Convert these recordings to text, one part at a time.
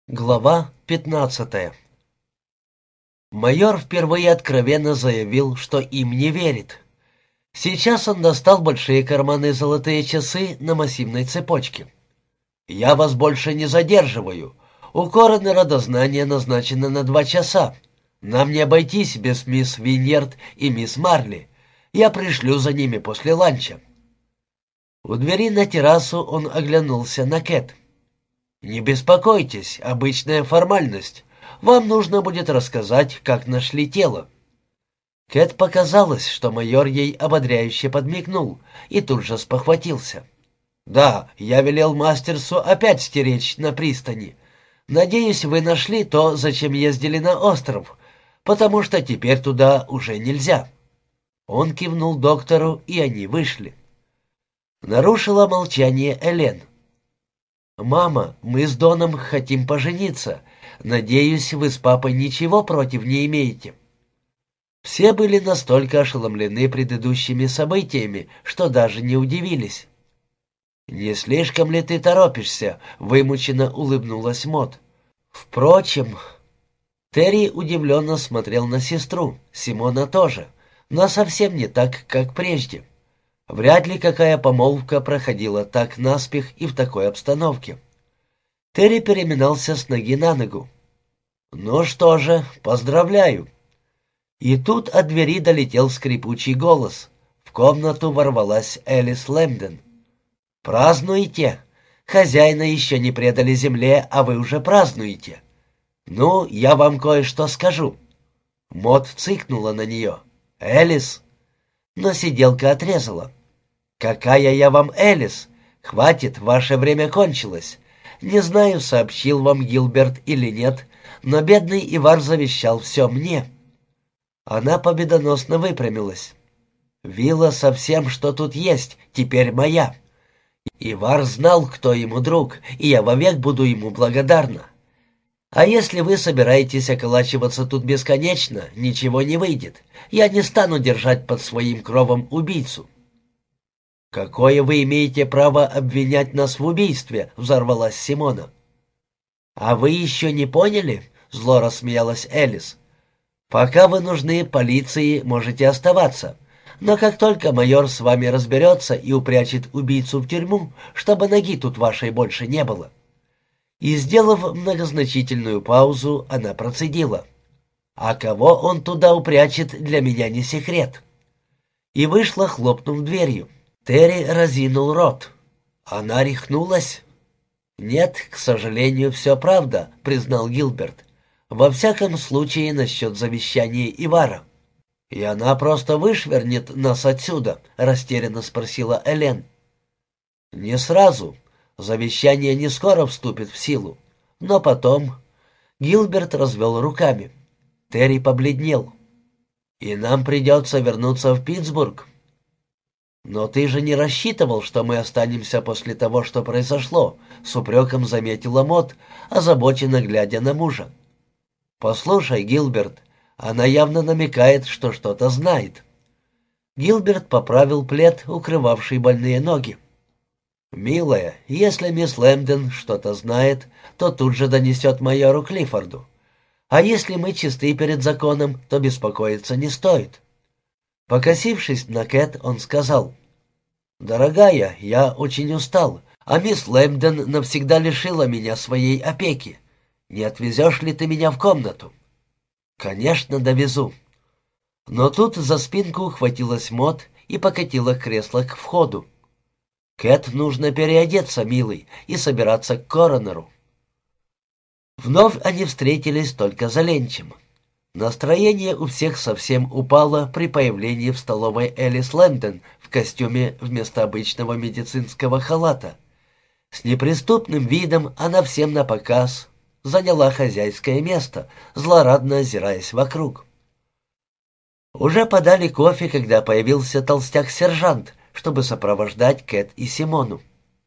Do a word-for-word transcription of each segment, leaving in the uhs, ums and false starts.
Глава пятнадцатая. Майор впервые откровенно заявил, что им не верит. Сейчас он достал большие карманные золотые часы на массивной цепочке. «Я вас больше не задерживаю. У коронера дознание назначено на два часа. Нам не обойтись без мисс Виньерд и мисс Марли. Я пришлю за ними после ланча». У двери на террасу он оглянулся на Кэт. «Не беспокойтесь, обычная формальность. Вам нужно будет рассказать, как нашли тело». Кэт показалось, что майор ей ободряюще подмигнул и тут же спохватился. «Да, я велел мастерсу опять стеречь на пристани. Надеюсь, вы нашли то, зачем ездили на остров, потому что теперь туда уже нельзя». Он кивнул доктору, и они вышли. Нарушила молчание Элен. «Мама, мы с Доном хотим пожениться. Надеюсь, вы с папой ничего против не имеете». Все были настолько ошеломлены предыдущими событиями, что даже не удивились. «Не слишком ли ты торопишься?» — вымученно улыбнулась Мот. «Впрочем...» Терри удивленно смотрел на сестру, Симона тоже, но совсем не так, как прежде. Вряд ли какая помолвка проходила так наспех и в такой обстановке. Терри переминался с ноги на ногу. «Ну что же, поздравляю». И тут от двери долетел скрипучий голос. В комнату ворвалась Элис Лэмден. «Празднуете? Хозяина еще не предали земле, а вы уже празднуете. Ну, я вам кое-что скажу». Мот цыкнула на нее. «Элис?» Но сиделка отрезала. «Какая я вам Элис? Хватит, ваше время кончилось. Не знаю, сообщил вам Гилберт или нет, но бедный Ивар завещал все мне». Она победоносно выпрямилась. «Вилла со всем, что тут есть, теперь моя. Ивар знал, кто ему друг, и я вовек буду ему благодарна. А если вы собираетесь околачиваться тут бесконечно, ничего не выйдет. Я не стану держать под своим кровом убийцу». «Какое вы имеете право обвинять нас в убийстве?» — взорвалась Симона. «А вы еще не поняли?» — зло рассмеялась Элис. «Пока вы нужны полиции, можете оставаться. Но как только майор с вами разберется и упрячет убийцу в тюрьму, чтобы ноги тут вашей больше не было». И, сделав многозначительную паузу, она процедила. «А кого он туда упрячет, для меня не секрет». И вышла, хлопнув дверью. Терри разинул рот. Она рехнулась. «Нет, к сожалению, все правда», — признал Гилберт. «Во всяком случае, насчет завещания Ивара». «И она просто вышвырнет нас отсюда?» — растерянно спросила Элен. «Не сразу. Завещание не скоро вступит в силу. Но потом...» Гилберт развел руками. Терри побледнел. «И нам придется вернуться в Питтсбург». «Но ты же не рассчитывал, что мы останемся после того, что произошло», — с упреком заметила Мот, озабоченно глядя на мужа. «Послушай, Гилберт, она явно намекает, что что-то знает». Гилберт поправил плед, укрывавший больные ноги. «Милая, если мисс Лэмден что-то знает, то тут же донесет майору Клиффорду. А если мы чисты перед законом, то беспокоиться не стоит». Покосившись на Кэт, он сказал: «Дорогая, я очень устал, а мисс Лэмден навсегда лишила меня своей опеки. Не отвезешь ли ты меня в комнату?» «Конечно, довезу». Но тут за спинку ухватилась Мот и покатила кресло к входу. «Кэт, нужно переодеться, милый, и собираться к коронеру». Вновь они встретились только за ленчем. Настроение у всех совсем упало при появлении в столовой Элис Лэмден в костюме вместо обычного медицинского халата. С неприступным видом она всем напоказ заняла хозяйское место, злорадно озираясь вокруг. Уже подали кофе, когда появился толстяк-сержант, чтобы сопровождать Кэт и Симону.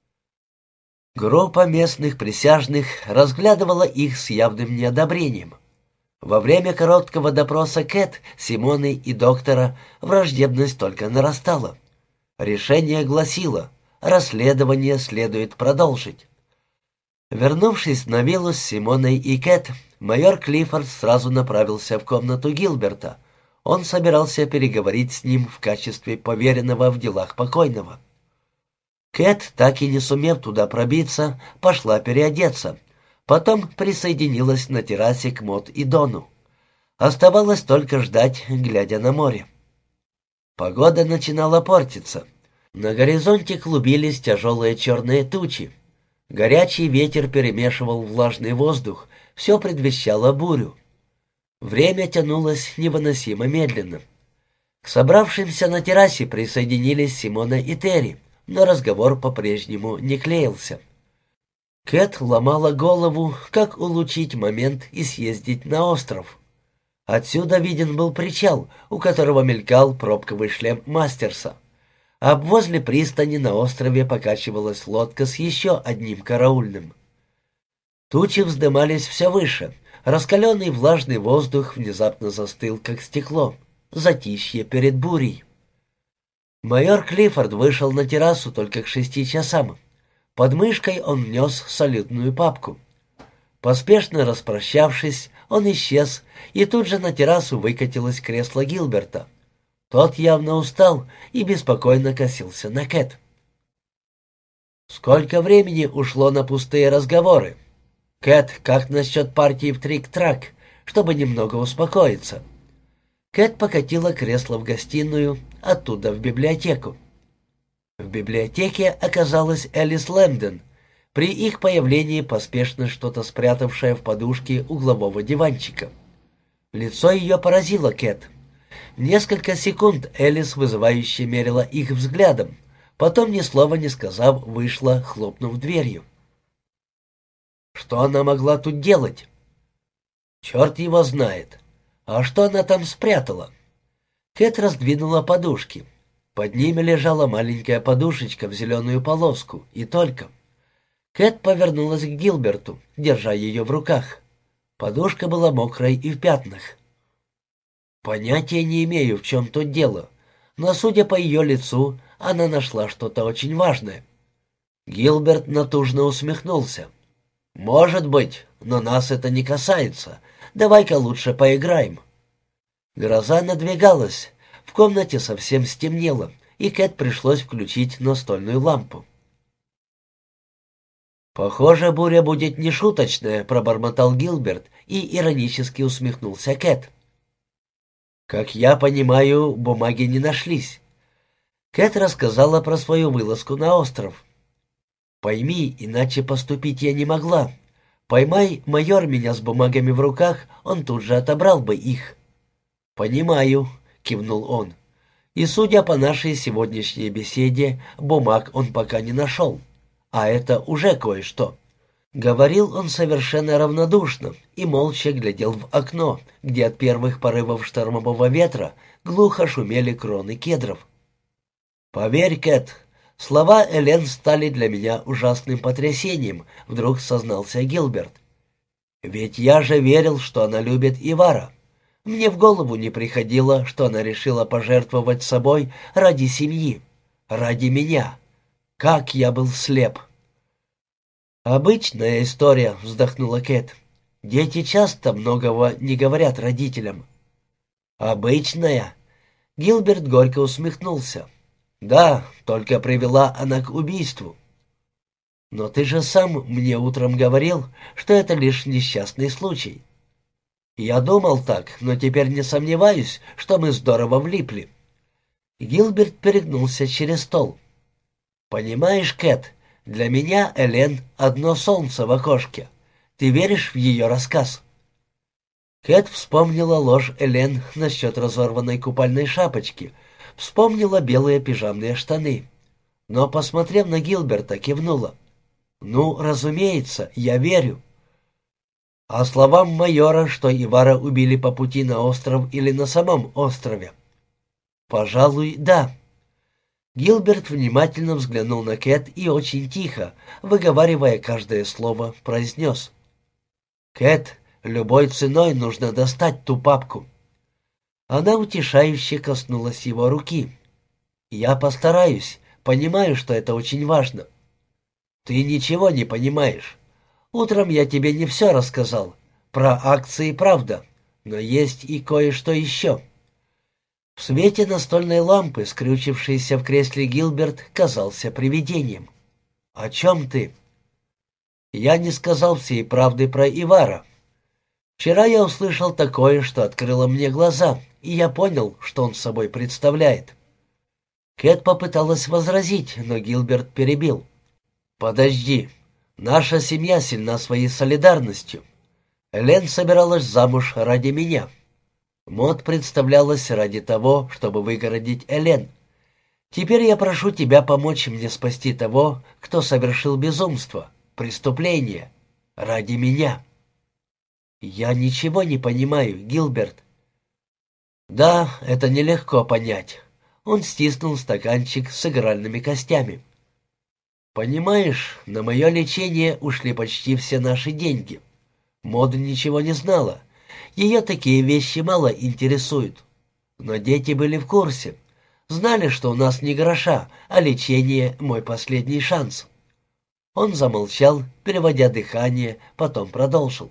Группа местных присяжных разглядывала их с явным неодобрением. Во время короткого допроса Кэт, Симоны и доктора враждебность только нарастала. Решение гласило: расследование следует продолжить. Вернувшись на виллу с Симоной и Кэт, майор Клиффорд сразу направился в комнату Гилберта. Он собирался переговорить с ним в качестве поверенного в делах покойного. Кэт, так и не сумев туда пробиться, пошла переодеться. Потом присоединилась на террасе к Мот и Дону. Оставалось только ждать, глядя на море. Погода начинала портиться. На горизонте клубились тяжелые черные тучи. Горячий ветер перемешивал влажный воздух, все предвещало бурю. Время тянулось невыносимо медленно. К собравшимся на террасе присоединились Симона и Терри, но разговор по-прежнему не клеился. Кэт ломала голову, как улучшить момент и съездить на остров. Отсюда виден был причал, у которого мелькал пробковый шлем Мастерса. А возле пристани на острове покачивалась лодка с еще одним караульным. Тучи вздымались все выше. Раскаленный влажный воздух внезапно застыл, как стекло. Затишье перед бурей. Майор Клиффорд вышел на террасу только к шести часам. Под мышкой он нес салютную папку. Поспешно распрощавшись, он исчез, и тут же на террасу выкатилось кресло Гилберта. Тот явно устал и беспокойно косился на Кэт. «Сколько времени ушло на пустые разговоры? Кэт, как насчет партии в трик-трак, чтобы немного успокоиться?» Кэт покатила кресло в гостиную, оттуда в библиотеку. В библиотеке оказалась Элис Лэндон, при их появлении поспешно что-то спрятавшая в подушке углового диванчика. Лицо ее поразило Кэт. Несколько секунд Элис вызывающе мерила их взглядом, потом, ни слова не сказав, вышла, хлопнув дверью. Что она могла тут делать? Черт его знает. А что она там спрятала? Кэт раздвинула подушки. Под ними лежала маленькая подушечка в зеленую полоску, и только. Кэт повернулась к Гилберту, держа ее в руках. Подушка была мокрой и в пятнах. Понятия не имею, в чем тут дело, но, судя по ее лицу, она нашла что-то очень важное. Гилберт натужно усмехнулся. «Может быть, но нас это не касается. Давай-ка лучше поиграем». Гроза надвигалась. В комнате совсем стемнело, и Кэт пришлось включить настольную лампу. «Похоже, буря будет нешуточная», — пробормотал Гилберт и иронически усмехнулся Кэт. «Как я понимаю, бумаги не нашлись». Кэт рассказала про свою вылазку на остров. «Пойми, иначе поступить я не могла. Поймай майор меня с бумагами в руках, он тут же отобрал бы их». «Понимаю», — кивнул он. «И, судя по нашей сегодняшней беседе, бумаг он пока не нашел. А это уже кое-что». Говорил он совершенно равнодушно и молча глядел в окно, где от первых порывов штормового ветра глухо шумели кроны кедров. «Поверь, Кэт, слова Элен стали для меня ужасным потрясением», — вдруг сознался Гилберт. «Ведь я же верил, что она любит Ивара. Мне в голову не приходило, что она решила пожертвовать собой ради семьи, ради меня. Как я был слеп!» «Обычная история», — вздохнула Кэт. «Дети часто многого не говорят родителям». «Обычная?» Гилберт горько усмехнулся. «Да, только привела она к убийству». «Но ты же сам мне утром говорил, что это лишь несчастный случай». «Я думал так, но теперь не сомневаюсь, что мы здорово влипли». Гилберт перегнулся через стол. «Понимаешь, Кэт, для меня Элен — одно солнце в окошке. Ты веришь в ее рассказ?» Кэт вспомнила ложь Элен насчет разорванной купальной шапочки, вспомнила белые пижамные штаны, но, посмотрев на Гилберта, кивнула. «Ну, разумеется, я верю». «А словам майора, что Ивара убили по пути на остров или на самом острове?» «Пожалуй, да». Гилберт внимательно взглянул на Кэт и очень тихо, выговаривая каждое слово, произнес. «Кэт, любой ценой нужно достать ту папку». Она утешающе коснулась его руки. «Я постараюсь, понимаю, что это очень важно». «Ты ничего не понимаешь. Утром я тебе не все рассказал. Про акции правда, но есть и кое-что еще». В свете настольной лампы, скрючившийся в кресле Гилберт, казался привидением. «О чем ты?» Я не сказал всей правды про Ивара. Вчера я услышал такое, что открыло мне глаза, и я понял, что он собой представляет. Кэт попыталась возразить, но Гилберт перебил. «Подожди. Наша семья сильна своей солидарностью. Элен собиралась замуж ради меня. Мод представлялась ради того, чтобы выгородить Элен. Теперь я прошу тебя помочь мне спасти того, кто совершил безумство, преступление, ради меня». «Я ничего не понимаю, Гилберт». «Да, это нелегко понять». Он стиснул стаканчик с игральными костями. «Понимаешь, на мое лечение ушли почти все наши деньги. Мода ничего не знала. Ее такие вещи мало интересуют. Но дети были в курсе. Знали, что у нас не гроша, а лечение — мой последний шанс». Он замолчал, переводя дыхание, потом продолжил.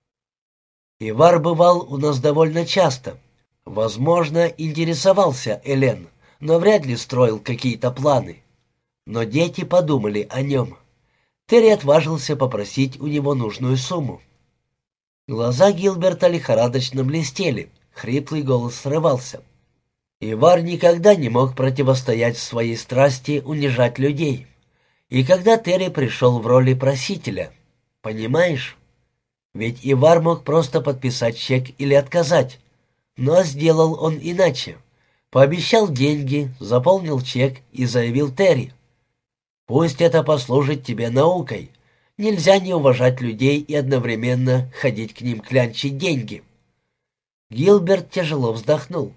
«Ивар бывал у нас довольно часто. Возможно, интересовался Элен, но вряд ли строил какие-то планы. Но дети подумали о нем. Терри отважился попросить у него нужную сумму». Глаза Гилберта лихорадочно блестели, хриплый голос срывался. Ивар никогда не мог противостоять своей страсти унижать людей. И когда Терри пришел в роли просителя, понимаешь? Ведь Ивар мог просто подписать чек или отказать. Но сделал он иначе. Пообещал деньги, заполнил чек и заявил Терри: «Пусть это послужит тебе наукой. Нельзя не уважать людей и одновременно ходить к ним клянчить деньги». Гилберт тяжело вздохнул.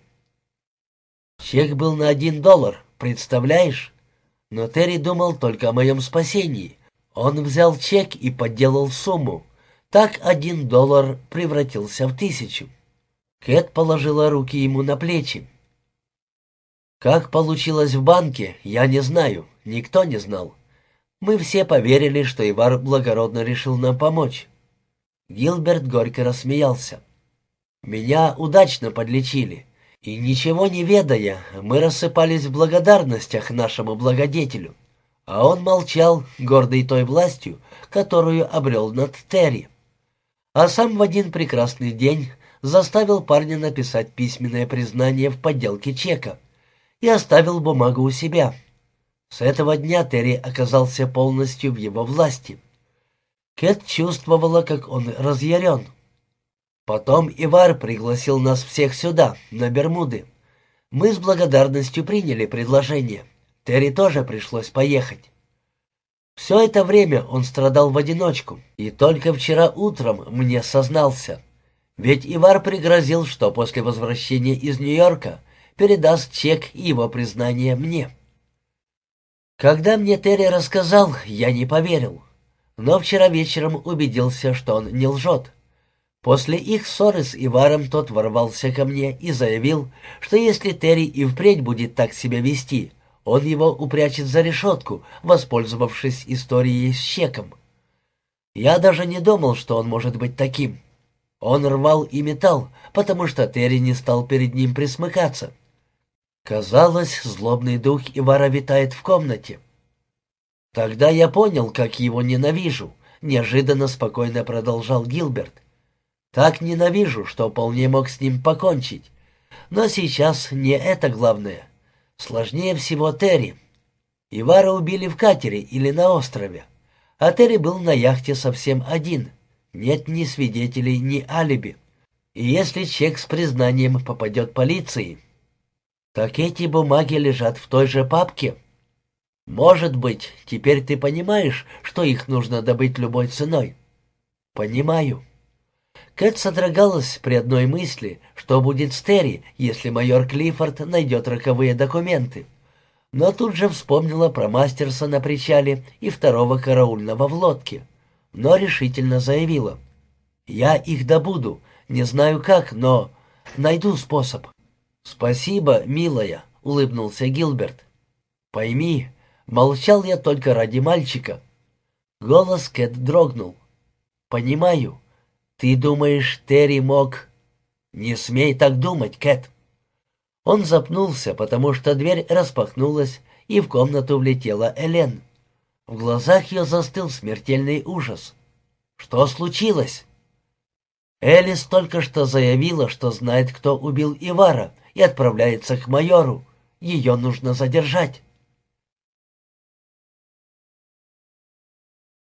«Чек был на один доллар, представляешь? Но Терри думал только о моем спасении. Он взял чек и подделал сумму. Так один доллар превратился в тысячу». Кэт положила руки ему на плечи. «Как получилось в банке, я не знаю, никто не знал. Мы все поверили, что Ивар благородно решил нам помочь». Гилберт горько рассмеялся. «Меня удачно подлечили, и, ничего не ведая, мы рассыпались в благодарностях нашему благодетелю, а он молчал, гордый той властью, которую обрел над Терри. А сам в один прекрасный день заставил парня написать письменное признание в подделке чека и оставил бумагу у себя. С этого дня Терри оказался полностью в его власти. Кэт чувствовала, как он разъярен. Потом Ивар пригласил нас всех сюда, на Бермуды. Мы с благодарностью приняли предложение. Терри тоже пришлось поехать. Все это время он страдал в одиночку, и только вчера утром мне сознался. Ведь Ивар пригрозил, что после возвращения из Нью-Йорка передаст чек и его признание мне. Когда мне Терри рассказал, я не поверил. Но вчера вечером убедился, что он не лжет. После их ссоры с Иваром тот ворвался ко мне и заявил, что если Терри и впредь будет так себя вести, он его упрячет за решетку, воспользовавшись историей с чеком. Я даже не думал, что он может быть таким. Он рвал и метал, потому что Терри не стал перед ним присмыкаться. Казалось, злобный дух Ивара витает в комнате. Тогда я понял, как его ненавижу, неожиданно спокойно продолжал Гилберт. Так ненавижу, что вполне мог с ним покончить. Но сейчас не это главное. Сложнее всего Терри. Ивара убили в катере или на острове, а Терри был на яхте совсем один. Нет ни свидетелей, ни алиби. И если чек с признанием попадет полиции, так эти бумаги лежат в той же папке. Может быть, теперь ты понимаешь, что их нужно добыть любой ценой? Понимаю. Кэт содрогалась при одной мысли, что будет с Терри, если майор Клиффорд найдет роковые документы. Но тут же вспомнила про Мастерса на причале и второго караульного в лодке. Но решительно заявила: «Я их добуду, не знаю как, но найду способ». «Спасибо, милая», — улыбнулся Гилберт. «Пойми, молчал я только ради мальчика». Голос Кэт дрогнул. «Понимаю. Ты думаешь, Терри мог...» «Не смей так думать, Кэт». Он запнулся, потому что дверь распахнулась, и в комнату влетела Элен. В глазах ее застыл смертельный ужас. «Что случилось?» «Элис только что заявила, что знает, кто убил Ивара, и отправляется к майору. Ее нужно задержать».